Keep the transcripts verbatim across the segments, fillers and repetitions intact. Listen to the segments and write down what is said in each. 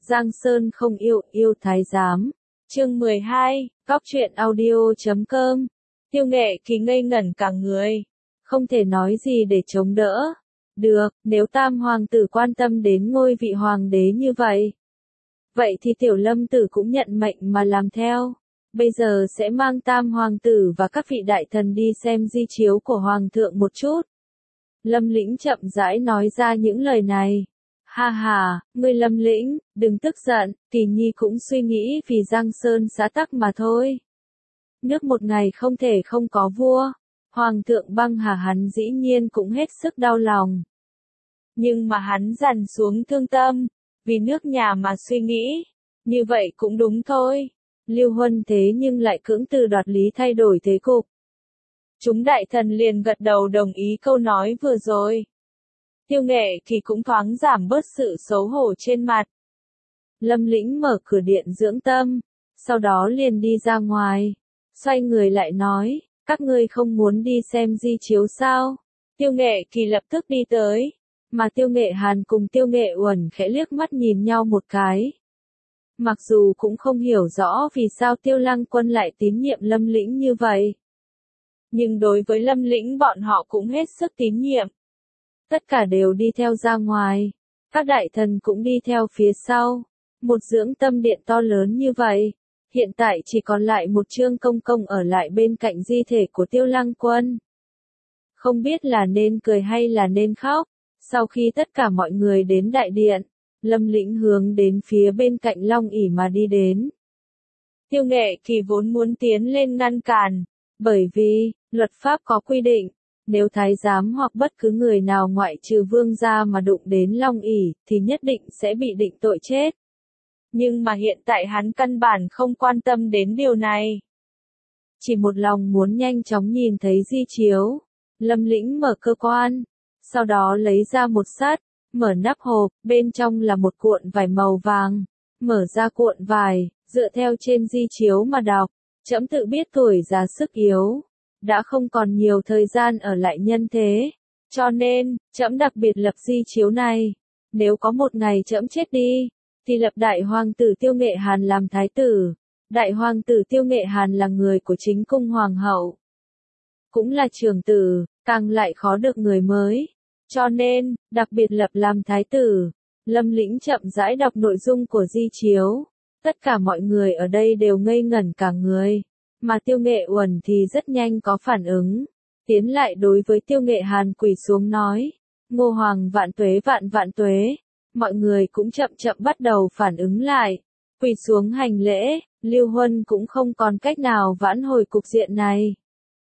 Giang Sơn không yêu, yêu thái giám. Chương mười hai, Cóc truyện audio chấm com. Tiêu Nghệ Kỳ ngây ngẩn cả người, không thể nói gì để chống đỡ. Được, nếu Tam hoàng tử quan tâm đến ngôi vị hoàng đế như vậy, vậy thì Tiểu Lâm tử cũng nhận mệnh mà làm theo. Bây giờ sẽ mang Tam hoàng tử và các vị đại thần đi xem di chiếu của hoàng thượng một chút. Lâm Lĩnh chậm rãi nói ra những lời này. Ha ha, ngươi Lâm Lĩnh, đừng tức giận, Kỳ Nhi cũng suy nghĩ vì Giang Sơn xã tắc mà thôi. Nước một ngày không thể không có vua. Hoàng thượng Băng Hà hắn dĩ nhiên cũng hết sức đau lòng. Nhưng mà hắn dằn xuống thương tâm, vì nước nhà mà suy nghĩ. Như vậy cũng đúng thôi. Lưu Huân thế nhưng lại cưỡng từ đoạt lý thay đổi thế cục. Chúng đại thần liền gật đầu đồng ý câu nói vừa rồi. Tiêu Nghệ Kỳ cũng thoáng giảm bớt sự xấu hổ trên mặt. Lâm Lĩnh mở cửa điện dưỡng tâm, sau đó liền đi ra ngoài, xoay người lại nói, các ngươi không muốn đi xem di chiếu sao? Tiêu Nghệ Kỳ lập tức đi tới, mà Tiêu Nghệ Hàn cùng Tiêu Nghệ Uẩn khẽ liếc mắt nhìn nhau một cái. Mặc dù cũng không hiểu rõ vì sao Tiêu Lăng Quân lại tín nhiệm Lâm Lĩnh như vậy. Nhưng đối với Lâm Lĩnh bọn họ cũng hết sức tín nhiệm. Tất cả đều đi theo ra ngoài, các đại thần cũng đi theo phía sau. Một dưỡng tâm điện to lớn như vậy, hiện tại chỉ còn lại một Trương Công Công ở lại bên cạnh di thể của Tiêu Lăng Quân. Không biết là nên cười hay là nên khóc. Sau khi tất cả mọi người đến đại điện, Lâm Lĩnh hướng đến phía bên cạnh Long ỷ mà đi đến. Tiêu Nghệ Kỳ vốn muốn tiến lên ngăn cản, bởi vì luật pháp có quy định, nếu thái giám hoặc bất cứ người nào ngoại trừ vương gia mà đụng đến Long ỷ thì nhất định sẽ bị định tội chết. Nhưng mà hiện tại hắn căn bản không quan tâm đến điều này. Chỉ một lòng muốn nhanh chóng nhìn thấy di chiếu. Lâm Lĩnh mở cơ quan, sau đó lấy ra một sắt, mở nắp hộp, bên trong là một cuộn vải màu vàng. Mở ra cuộn vải, dựa theo trên di chiếu mà đọc, trẫm tự biết tuổi già sức yếu, đã không còn nhiều thời gian ở lại nhân thế, cho nên, trẫm đặc biệt lập di chiếu này. Nếu có một ngày trẫm chết đi, thì lập đại hoàng tử Tiêu Nghệ Hàn làm thái tử. Đại hoàng tử Tiêu Nghệ Hàn là người của chính cung hoàng hậu, cũng là trưởng tử, càng lại khó được người mới. Cho nên, đặc biệt lập làm thái tử. Lâm Lĩnh chậm rãi đọc nội dung của di chiếu. Tất cả mọi người ở đây đều ngây ngẩn cả người. Mà Tiêu Nghệ Uẩn thì rất nhanh có phản ứng. Tiến lại đối với Tiêu Nghệ Hàn quỳ xuống nói. Ngô Hoàng vạn tuế vạn vạn tuế. Mọi người cũng chậm chậm bắt đầu phản ứng lại. Quỳ xuống hành lễ, Lưu Huân cũng không còn cách nào vãn hồi cục diện này.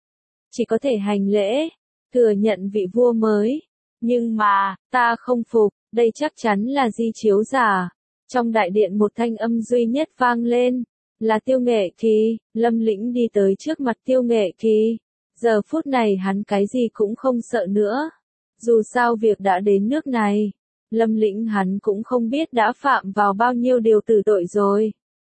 Chỉ có thể hành lễ, thừa nhận vị vua mới. Nhưng mà, ta không phục, đây chắc chắn là di chiếu giả. Trong đại điện một thanh âm duy nhất vang lên, là Tiêu Nghệ Kỳ. Lâm Lĩnh đi tới trước mặt Tiêu Nghệ Kỳ. Giờ phút này hắn cái gì cũng không sợ nữa. Dù sao việc đã đến nước này, Lâm Lĩnh hắn cũng không biết đã phạm vào bao nhiêu điều tử tội rồi.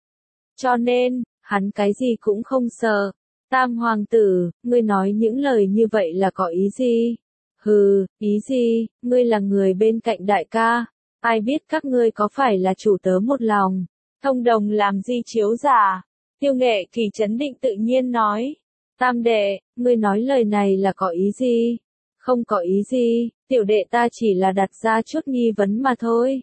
Cho nên, hắn cái gì cũng không sợ. Tam hoàng tử, ngươi nói những lời như vậy là có ý gì? Hừ, ý gì, ngươi là người bên cạnh đại ca, ai biết các ngươi có phải là chủ tớ một lòng, thông đồng làm di chiếu giả. Tiêu Nghệ Kỳ trấn định tự nhiên nói. Tam đệ, ngươi nói lời này là có ý gì? Không có ý gì, tiểu đệ ta chỉ là đặt ra chút nghi vấn mà thôi.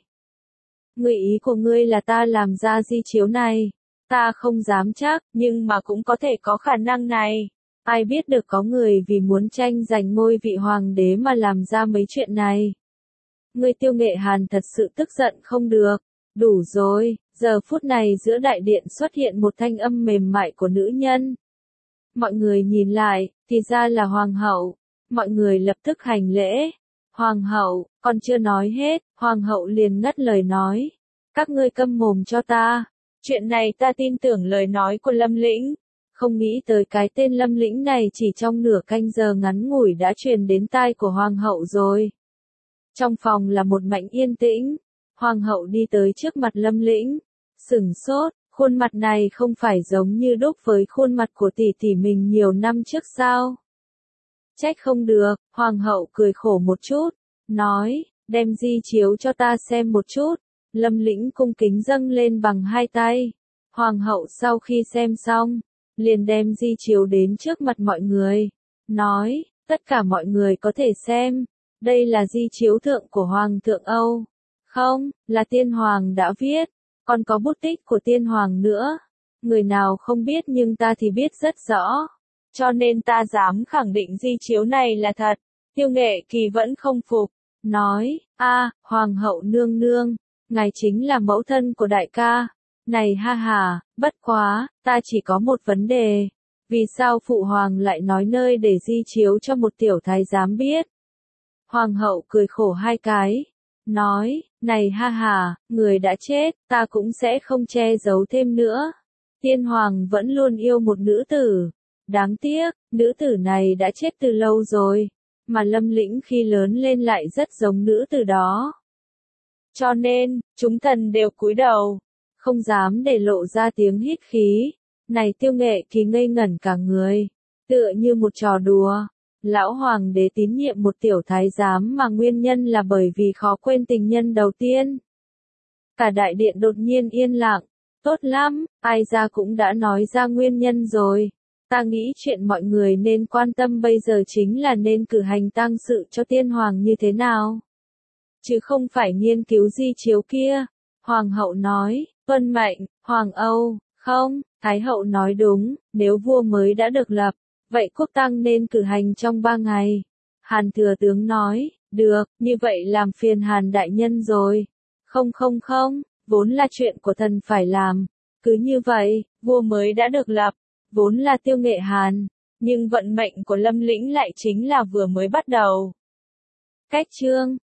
Ngươi ý của ngươi là ta làm ra di chiếu này. Ta không dám chắc, nhưng mà cũng có thể có khả năng này. Ai biết được có người vì muốn tranh giành ngôi vị hoàng đế mà làm ra mấy chuyện này. Ngươi Tiêu Nghệ Hàn thật sự tức giận không được. Đủ rồi, giờ phút này giữa đại điện xuất hiện một thanh âm mềm mại của nữ nhân. Mọi người nhìn lại, thì ra là hoàng hậu. Mọi người lập tức hành lễ. Hoàng hậu, còn chưa nói hết, hoàng hậu liền ngắt lời nói. Các ngươi câm mồm cho ta. Chuyện này ta tin tưởng lời nói của Lâm Lĩnh. Không nghĩ tới cái tên Lâm Lĩnh này chỉ trong nửa canh giờ ngắn ngủi đã truyền đến tai của hoàng hậu rồi. Trong phòng là một mảnh yên tĩnh. Hoàng hậu đi tới trước mặt Lâm Lĩnh. Sửng sốt, khuôn mặt này không phải giống như đúc với khuôn mặt của tỷ tỷ mình nhiều năm trước sao? Trách không được, hoàng hậu cười khổ một chút, nói, đem di chiếu cho ta xem một chút. Lâm Lĩnh cung kính dâng lên bằng hai tay. Hoàng hậu sau khi xem xong, liền đem di chiếu đến trước mặt mọi người, nói, tất cả mọi người có thể xem, đây là di chiếu thượng của Hoàng thượng Âu. Không, là tiên hoàng đã viết, còn có bút tích của tiên hoàng nữa. Người nào không biết nhưng ta thì biết rất rõ. Cho nên ta dám khẳng định di chiếu này là thật. Tiêu Nghệ Kỳ vẫn không phục, nói, a, Hoàng hậu nương nương, ngài chính là mẫu thân của đại ca. Này ha hà, bất quá, ta chỉ có một vấn đề. Vì sao phụ hoàng lại nói nơi để di chiếu cho một tiểu thái giám biết? Hoàng hậu cười khổ hai cái, nói, này ha hà, người đã chết, ta cũng sẽ không che giấu thêm nữa. Tiên hoàng vẫn luôn yêu một nữ tử. Đáng tiếc, nữ tử này đã chết từ lâu rồi, mà Lâm Lĩnh khi lớn lên lại rất giống nữ tử đó. Cho nên, chúng thần đều cúi đầu, không dám để lộ ra tiếng hít khí. Này Tiêu Nghệ Kỳ ngây ngẩn cả người, tựa như một trò đùa. Lão hoàng đế tín nhiệm một tiểu thái giám mà nguyên nhân là bởi vì khó quên tình nhân đầu tiên. Cả đại điện đột nhiên yên lặng. Tốt lắm, ai ra cũng đã nói ra nguyên nhân rồi. Ta nghĩ chuyện mọi người nên quan tâm bây giờ chính là nên cử hành tang sự cho tiên hoàng như thế nào. Chứ không phải nghiên cứu di chiếu kia. Hoàng hậu nói, tuân mệnh, Hoàng Âu, không, Thái hậu nói đúng, nếu vua mới đã được lập, vậy quốc tang nên cử hành trong ba ngày. Hàn thừa tướng nói, được, như vậy làm phiền Hàn đại nhân rồi. Không không không, vốn là chuyện của thần phải làm. Cứ như vậy, vua mới đã được lập, vốn là Tiêu Nghệ Hàn, nhưng vận mệnh của Lâm Lĩnh lại chính là vừa mới bắt đầu. Cách chương